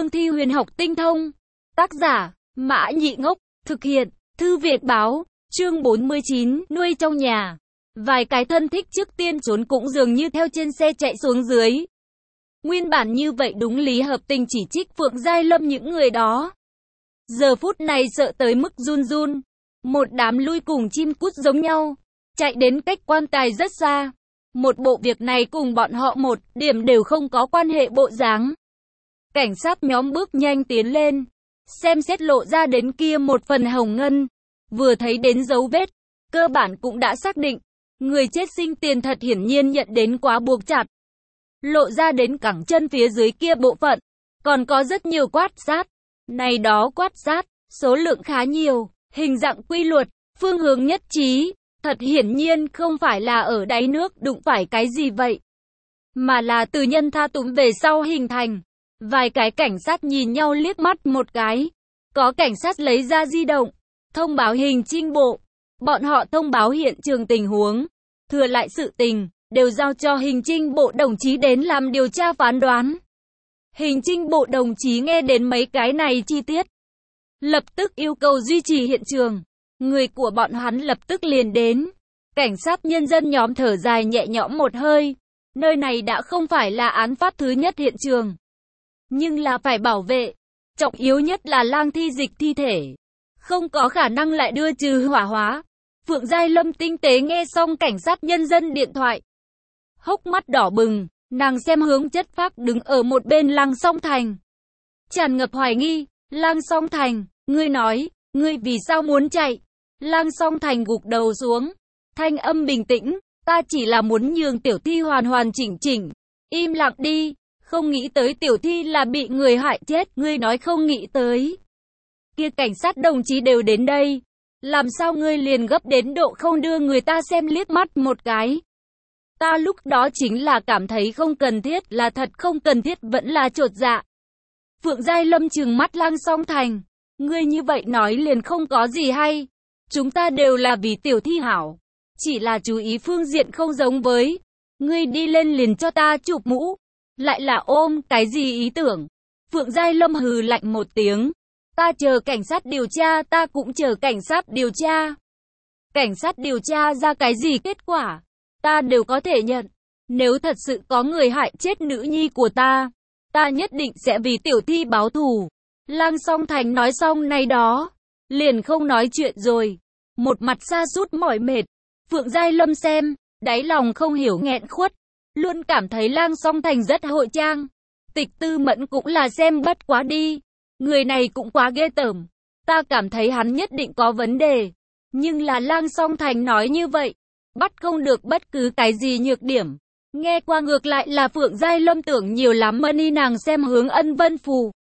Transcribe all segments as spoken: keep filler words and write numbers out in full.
cương thi huyền học tinh thông. Tác giả, Mã Nhị Ngốc, thực hiện, Thư Việt báo, chương bốn mươi chín, nuôi trong nhà. Vài cái thân thích trước tiên trốn cũng dường như theo trên xe chạy xuống dưới. Nguyên bản như vậy đúng lý hợp tình chỉ trích Phượng Giai Lâm những người đó. Giờ phút này sợ tới mức run run. Một đám lui cùng chim cút giống nhau, chạy đến cách quan tài rất xa. Một bộ việc này cùng bọn họ một điểm đều không có quan hệ bộ dáng. Cảnh sát nhóm bước nhanh tiến lên, xem xét lộ ra đến kia một phần hồng ngân. Vừa thấy đến dấu vết, cơ bản cũng đã xác định, người chết sinh tiền thật hiển nhiên nhận đến quá buộc chặt. Lộ ra đến cẳng chân phía dưới kia bộ phận, còn có rất nhiều quát sát. Này đó quát sát, số lượng khá nhiều, hình dạng quy luật, phương hướng nhất trí. Thật hiển nhiên không phải là ở đáy nước đụng phải cái gì vậy, mà là từ nhân tha túm về sau hình thành. Vài cái cảnh sát nhìn nhau liếc mắt một cái. Có cảnh sát lấy ra di động, thông báo hình trinh bộ. Bọn họ thông báo hiện trường tình huống, thừa lại sự tình, đều giao cho hình trinh bộ đồng chí đến làm điều tra phán đoán. Hình trinh bộ đồng chí nghe đến mấy cái này chi tiết, lập tức yêu cầu duy trì hiện trường. Người của bọn hắn lập tức liền đến. Cảnh sát nhân dân nhóm thở dài nhẹ nhõm một hơi. Nơi này đã không phải là án phát thứ nhất hiện trường, nhưng là phải bảo vệ. Trọng yếu nhất là lang thi dịch thi thể, không có khả năng lại đưa trừ hỏa hóa. Phượng Giai Lâm tinh tế nghe xong cảnh sát nhân dân điện thoại, hốc mắt đỏ bừng. Nàng xem hướng chất phác đứng ở một bên Lăng Song Thành, tràn ngập hoài nghi. Lăng Song Thành, ngươi nói, ngươi vì sao muốn chạy? Lăng Song Thành gục đầu xuống, thanh âm bình tĩnh, ta chỉ là muốn nhường tiểu thi hoàn hoàn chỉnh chỉnh. Im lặng đi, không nghĩ tới tiểu thi là bị người hại chết, ngươi nói không nghĩ tới. Kia cảnh sát đồng chí đều đến đây, làm sao ngươi liền gấp đến độ không đưa người ta xem liếc mắt một cái? Ta lúc đó chính là cảm thấy không cần thiết, là thật không cần thiết, vẫn là chột dạ. Phượng Giai Lâm trừng mắt Lăng Song Thành, ngươi như vậy nói liền không có gì hay. Chúng ta đều là vì tiểu thi hảo, chỉ là chú ý phương diện không giống với. Ngươi đi lên liền cho ta chụp mũ, lại là ôm cái gì ý tưởng? Phượng Giai Lâm hừ lạnh một tiếng, ta chờ cảnh sát điều tra, ta cũng chờ cảnh sát điều tra. Cảnh sát điều tra ra cái gì kết quả, ta đều có thể nhận. Nếu thật sự có người hại chết nữ nhi của ta, ta nhất định sẽ vì tiểu thi báo thù. Lăng Song Thành nói xong này đó, liền không nói chuyện rồi. Một mặt sa sút mỏi mệt. Phượng Giai Lâm xem, đáy lòng không hiểu nghẹn khuất, luôn cảm thấy Lăng Song Thành rất hội trang. Tịch Tư Mẫn cũng là xem bất quá đi, người này cũng quá ghê tởm. Ta cảm thấy hắn nhất định có vấn đề, nhưng là Lăng Song Thành nói như vậy, bắt không được bất cứ cái gì nhược điểm. Nghe qua ngược lại là Phượng Giai Lâm tưởng nhiều lắm. Mani nàng xem hướng Ân Vân Phù.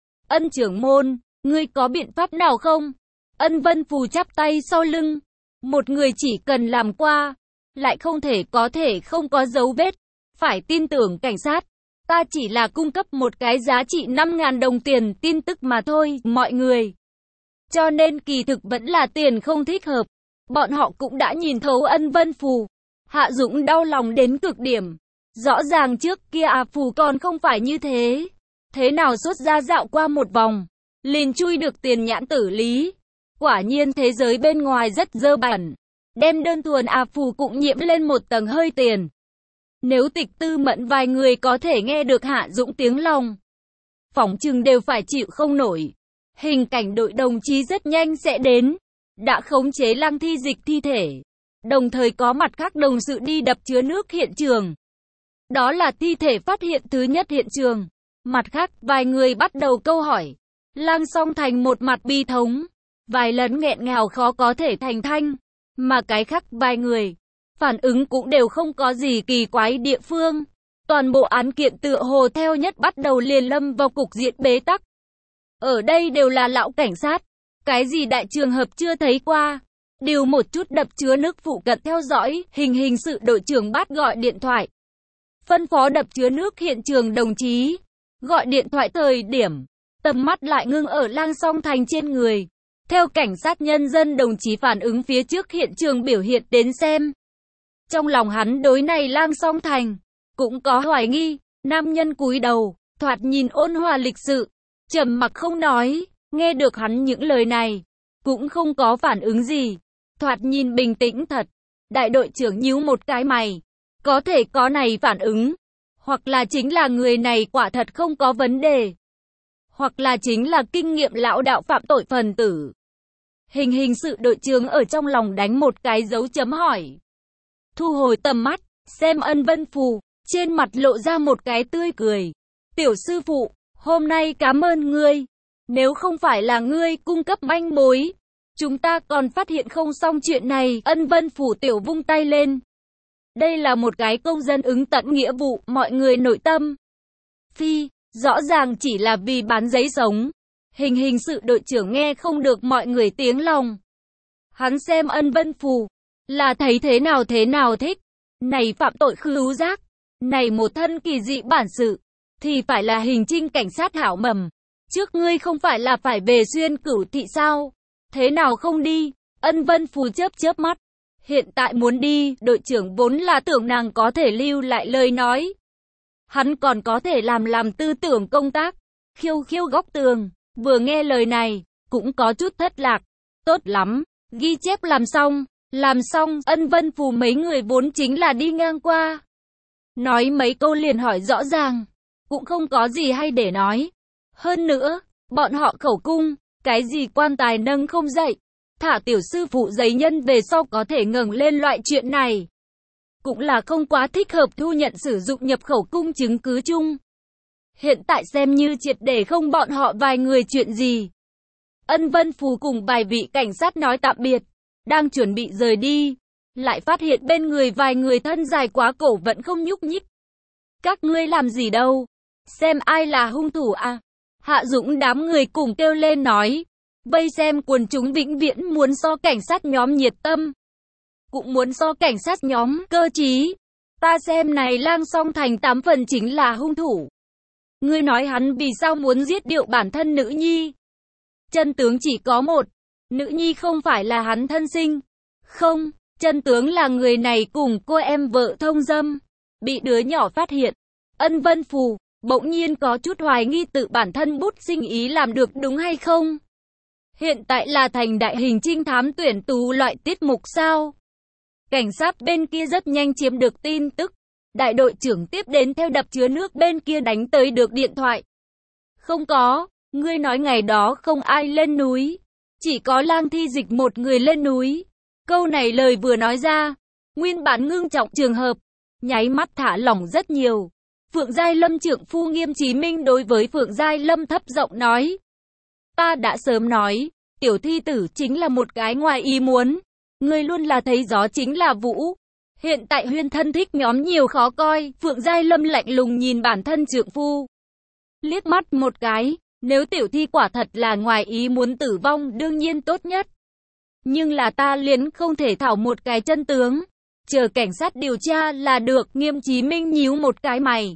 Ân trưởng môn, ngươi có biện pháp nào không? Ân Vân Phù chắp tay sau lưng. Một người chỉ cần làm qua, lại không thể có thể không có dấu vết. Phải tin tưởng cảnh sát. Ta chỉ là cung cấp một cái giá trị năm ngàn đồng tiền tin tức mà thôi, mọi người. Cho nên kỳ thực vẫn là tiền không thích hợp. Bọn họ cũng đã nhìn thấu Ân Vân Phù. Hạ Dũng đau lòng đến cực điểm. Rõ ràng trước kia à Phù còn không phải như thế. Thế nào xuất ra dạo qua một vòng, liền chui được tiền nhãn tử lý. Quả nhiên thế giới bên ngoài rất dơ bẩn. Đem đơn thuần à Phù cũng nhiễm lên một tầng hơi tiền. Nếu Tịch Tư Mẫn vài người có thể nghe được Hạ Dũng tiếng lòng, phỏng chừng đều phải chịu không nổi. Hình cảnh đội đồng chí rất nhanh sẽ đến, đã khống chế Lăng thi dịch thi thể, đồng thời có mặt khác đồng sự đi đập chứa nước hiện trường. Đó là thi thể phát hiện thứ nhất hiện trường. Mặt khác, vài người bắt đầu câu hỏi. Lăng Song Thành một mặt bi thống, vài lần nghẹn ngào khó có thể thành thanh, mà cái khác vài người, phản ứng cũng đều không có gì kỳ quái địa phương. Toàn bộ án kiện tựa hồ theo nhất bắt đầu liền lâm vào cục diện bế tắc. Ở đây đều là lão cảnh sát, cái gì đại trường hợp chưa thấy qua. Điều một chút đập chứa nước phụ cận theo dõi, hình hình sự đội trưởng bắt gọi điện thoại. Phân phó đập chứa nước hiện trường đồng chí. Gọi điện thoại thời điểm, tầm mắt lại ngưng ở Lăng Song Thành trên người. Theo cảnh sát nhân dân đồng chí phản ứng phía trước hiện trường biểu hiện đến xem. Trong lòng hắn đối này Lăng Song Thành cũng có hoài nghi. Nam nhân cúi đầu, thoạt nhìn ôn hòa lịch sự, trầm mặc không nói, nghe được hắn những lời này, cũng không có phản ứng gì, thoạt nhìn bình tĩnh thật. Đại đội trưởng nhíu một cái mày, có thể có này phản ứng, hoặc là chính là người này quả thật không có vấn đề, hoặc là chính là kinh nghiệm lão đạo phạm tội phần tử. Hình hình sự đội trưởng ở trong lòng đánh một cái dấu chấm hỏi. Thu hồi tầm mắt, xem Ân Vân Phù, trên mặt lộ ra một cái tươi cười. Tiểu sư phụ, hôm nay cảm ơn ngươi. Nếu không phải là ngươi cung cấp manh mối, chúng ta còn phát hiện không xong chuyện này. Ân Vân Phủ tiểu vung tay lên. Đây là một cái công dân ứng tận nghĩa vụ, mọi người nội tâm. Phi, rõ ràng chỉ là vì bán giấy sống. Hình hình sự đội trưởng nghe không được mọi người tiếng lòng. Hắn xem Ân Vân Phù, là thấy thế nào thế nào thích. Này phạm tội khứu giác, này một thân kỳ dị bản sự, thì phải là hình trinh cảnh sát hảo mầm. Trước ngươi không phải là phải về xuyên cửu thị sao? Thế nào không đi? Ân Vân Phù chớp chớp mắt. Hiện tại muốn đi, đội trưởng vốn là tưởng nàng có thể lưu lại lời nói. Hắn còn có thể làm làm tư tưởng công tác, khiêu khiêu góc tường. Vừa nghe lời này, cũng có chút thất lạc. Tốt lắm, ghi chép làm xong, làm xong. Ân Vân Phù mấy người vốn chính là đi ngang qua. Nói mấy câu liền hỏi rõ ràng, cũng không có gì hay để nói. Hơn nữa, bọn họ khẩu cung, cái gì quan tài nâng không dậy. Thả tiểu sư phụ giấy nhân về sau có thể ngẩng lên loại chuyện này. Cũng là không quá thích hợp thu nhận sử dụng nhập khẩu cung chứng cứ chung. Hiện tại xem như triệt để không bọn họ vài người chuyện gì. Ân Vân Phù cùng vài vị cảnh sát nói tạm biệt, đang chuẩn bị rời đi, lại phát hiện bên người vài người thân dài quá cổ vẫn không nhúc nhích. Các ngươi làm gì đâu? Xem ai là hung thủ à? Hạ Dũng đám người cùng kêu lên nói. Vây xem quần chúng vĩnh viễn muốn so cảnh sát nhóm nhiệt tâm. Cũng muốn so cảnh sát nhóm cơ trí. Ta xem này Lang Song Thành tám phần chính là hung thủ. Ngươi nói hắn vì sao muốn giết điệu bản thân nữ nhi? Chân tướng chỉ có một. Nữ nhi không phải là hắn thân sinh. Không, chân tướng là người này cùng cô em vợ thông dâm. Bị đứa nhỏ phát hiện. Ân Vân Phù bỗng nhiên có chút hoài nghi tự bản thân bút sinh ý làm được đúng hay không. Hiện tại là thành đại hình trinh thám tuyển tú loại tiết mục sao? Cảnh sát bên kia rất nhanh chiếm được tin tức. Đại đội trưởng tiếp đến theo đập chứa nước bên kia đánh tới được điện thoại. Không có, ngươi nói ngày đó không ai lên núi. Chỉ có Lang Thi Dịch một người lên núi. Câu này lời vừa nói ra, nguyên bản ngưng trọng trường hợp, nháy mắt thả lỏng rất nhiều. Phượng Giai Lâm trưởng phu Nghiêm Chí Minh đối với Phượng Giai Lâm thấp giọng nói. Ta đã sớm nói, tiểu thi tử chính là một cái ngoài ý muốn. Ngươi luôn là thấy gió chính là vũ. Hiện tại Huyên thân thích nhóm nhiều khó coi. Phượng Giai Lâm lạnh lùng nhìn bản thân trượng phu. Liếc mắt một cái, nếu tiểu thi quả thật là ngoài ý muốn tử vong đương nhiên tốt nhất. Nhưng là ta liền không thể thảo một cái chân tướng. Chờ cảnh sát điều tra là được. Nghiêm Chí Minh nhíu một cái mày.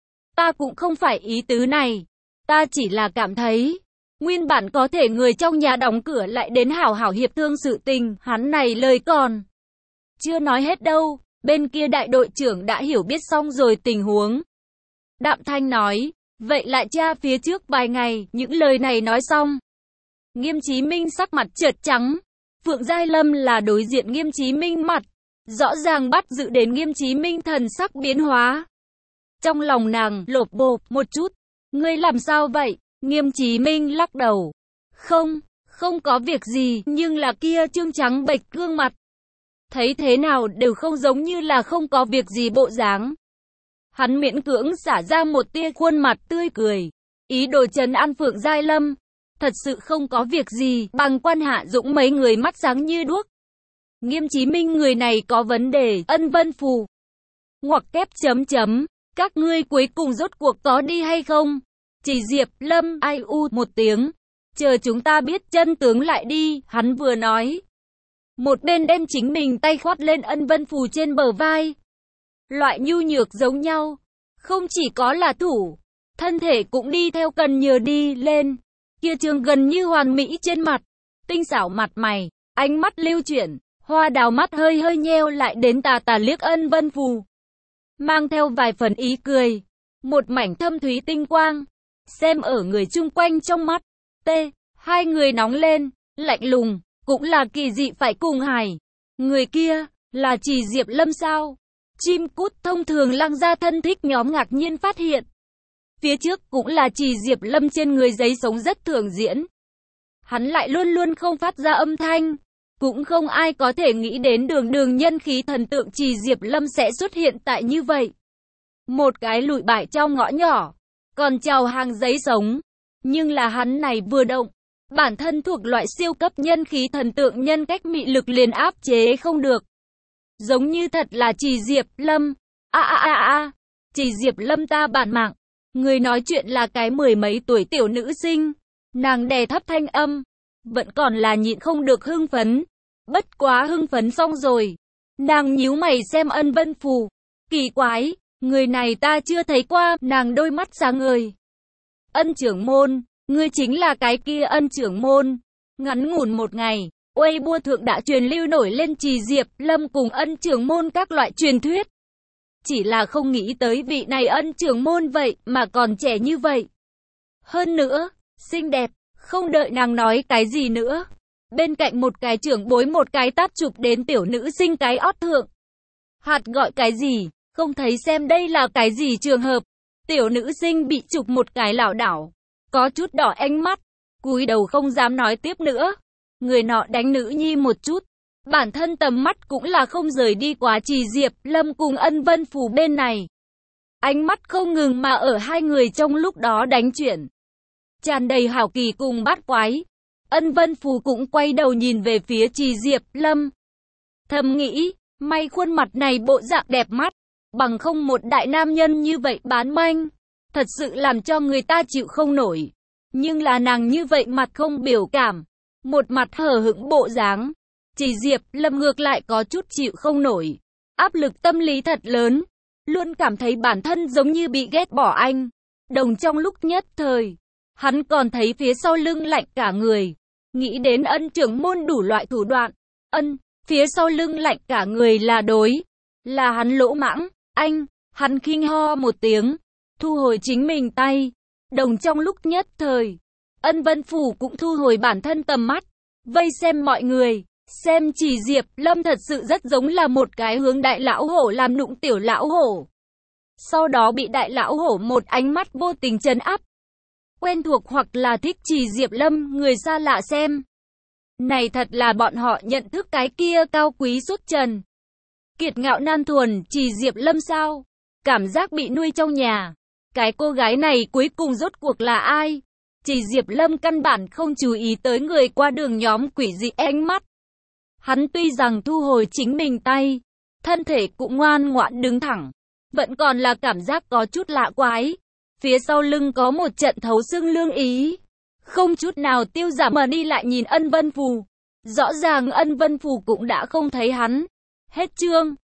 Ta cũng không phải ý tứ này. Ta chỉ là cảm thấy, nguyên bản có thể người trong nhà đóng cửa lại đến hảo hảo hiệp thương sự tình. Hắn này lời còn chưa nói hết đâu. Bên kia đại đội trưởng đã hiểu biết xong rồi tình huống. Đạm Thanh nói, vậy lại tra phía trước vài ngày. Những lời này nói xong, Nghiêm Chí Minh sắc mặt chợt trắng. Phượng Giai Lâm là đối diện Nghiêm Chí Minh mặt, rõ ràng bắt giữ đến Nghiêm Chí Minh thần sắc biến hóa. Trong lòng nàng lột bột một chút. Ngươi làm sao vậy? Nghiêm Chí Minh lắc đầu. Không, không có việc gì, nhưng là kia trương trắng bệch gương mặt. Thấy thế nào đều không giống như là không có việc gì bộ dáng. Hắn miễn cưỡng xả ra một tia khuôn mặt tươi cười. Ý đồ trấn an Phượng Giai Lâm. Thật sự không có việc gì, bằng quan Hạ Dũng mấy người mắt sáng như đuốc. Nghiêm Chí Minh người này có vấn đề. Ân Vân Phù ngoặc kép chấm chấm. Các ngươi cuối cùng rốt cuộc có đi hay không? Chỉ Diệp Lâm ai u một tiếng. Chờ chúng ta biết chân tướng lại đi. Hắn vừa nói, một bên đem chính mình tay khoát lên Ân Vân Phù trên bờ vai. Loại nhu nhược giống nhau. Không chỉ có là thủ, thân thể cũng đi theo cần nhờ đi lên. Kia trường gần như hoàn mỹ trên mặt. Tinh xảo mặt mày, ánh mắt lưu chuyển, hoa đào mắt hơi hơi nheo lại đến tà tà liếc Ân Vân Phù. Mang theo vài phần ý cười. Một mảnh thâm thúy tinh quang. xem ở người chung quanh trong mắt. T. Hai người nóng lên, lạnh lùng, cũng là kỳ dị phải cùng hài. Người kia, là Trì Diệp Lâm sao? Chim cút thông thường lăng ra thân thích nhóm ngạc nhiên phát hiện. Phía trước cũng là Trì Diệp Lâm trên người giấy sống rất thường diễn. Hắn lại luôn luôn không phát ra âm thanh. Cũng không ai có thể nghĩ đến đường đường nhân khí thần tượng Trì Diệp Lâm sẽ xuất hiện tại như vậy. Một cái lùi bại trong ngõ nhỏ, còn chào hàng giấy sống. Nhưng là hắn này vừa động, bản thân thuộc loại siêu cấp nhân khí thần tượng nhân cách mị lực liền áp chế không được. Giống như thật là Trì Diệp Lâm. A a a a, Trì Diệp Lâm ta bản mạng. Người nói chuyện là cái mười mấy tuổi tiểu nữ sinh. Nàng đè thấp thanh âm, vẫn còn là nhịn không được hưng phấn. Bất quá hưng phấn xong rồi, nàng nhíu mày xem Ân Vân Phù. Kỳ quái, người này ta chưa thấy qua. Nàng đôi mắt sáng ngời. Ân trưởng môn, ngươi chính là cái kia Ân trưởng môn. Ngắn ngủn một ngày, Weibo thượng đã truyền lưu nổi lên Trì Diệp Lâm cùng Ân trưởng môn các loại truyền thuyết. Chỉ là không nghĩ tới vị này Ân trưởng môn vậy mà còn trẻ như vậy. Hơn nữa, xinh đẹp. Không đợi nàng nói cái gì nữa, bên cạnh một cái trưởng bối một cái tát chụp đến tiểu nữ sinh cái ót thượng. Hạt gọi cái gì, không thấy xem đây là cái gì trường hợp. Tiểu nữ sinh bị chụp một cái lảo đảo, có chút đỏ ánh mắt, cúi đầu không dám nói tiếp nữa. Người nọ đánh nữ nhi một chút, bản thân tầm mắt cũng là không rời đi quá Trì Diệp Lâm cùng Ân Vân Phù bên này. Ánh mắt không ngừng mà ở hai người trong lúc đó đánh chuyển, tràn đầy hảo kỳ cùng bát quái. Ân Vân Phù cũng quay đầu nhìn về phía Trì Diệp Lâm. Thầm nghĩ, may khuôn mặt này bộ dạng đẹp mắt, bằng không một đại nam nhân như vậy bán manh, thật sự làm cho người ta chịu không nổi. Nhưng là nàng như vậy mặt không biểu cảm, một mặt hờ hững bộ dáng. Trì Diệp Lâm ngược lại có chút chịu không nổi, áp lực tâm lý thật lớn, luôn cảm thấy bản thân giống như bị ghét bỏ anh. Đồng trong lúc nhất thời, hắn còn thấy phía sau lưng lạnh cả người, nghĩ đến Ân trưởng môn đủ loại thủ đoạn. Ân, phía sau lưng lạnh cả người là đối, là hắn lỗ mãng. Anh, hắn khinh ho một tiếng, thu hồi chính mình tay. Đồng trong lúc nhất thời, Ân Vân Phù cũng thu hồi bản thân tầm mắt, vây xem mọi người, xem Trì Diệp Lâm thật sự rất giống là một cái hướng đại lão hổ làm nụng tiểu lão hổ. Sau đó bị đại lão hổ một ánh mắt vô tình trấn áp. Quen thuộc hoặc là thích Trì Diệp Lâm, người xa lạ xem. Này thật là bọn họ nhận thức cái kia cao quý xuất trần, kiệt ngạo nan thuần Trì Diệp Lâm sao? Cảm giác bị nuôi trong nhà. Cái cô gái này cuối cùng rốt cuộc là ai? Trì Diệp Lâm căn bản không chú ý tới người qua đường nhóm quỷ dị ánh mắt. Hắn tuy rằng thu hồi chính mình tay, thân thể cũng ngoan ngoãn đứng thẳng, vẫn còn là cảm giác có chút lạ quái. Phía sau lưng có một trận thấu xương lương ý, không chút nào tiêu giảm mà đi lại nhìn Ân Vân Phù. Rõ ràng Ân Vân Phù cũng đã không thấy hắn. Hết chương.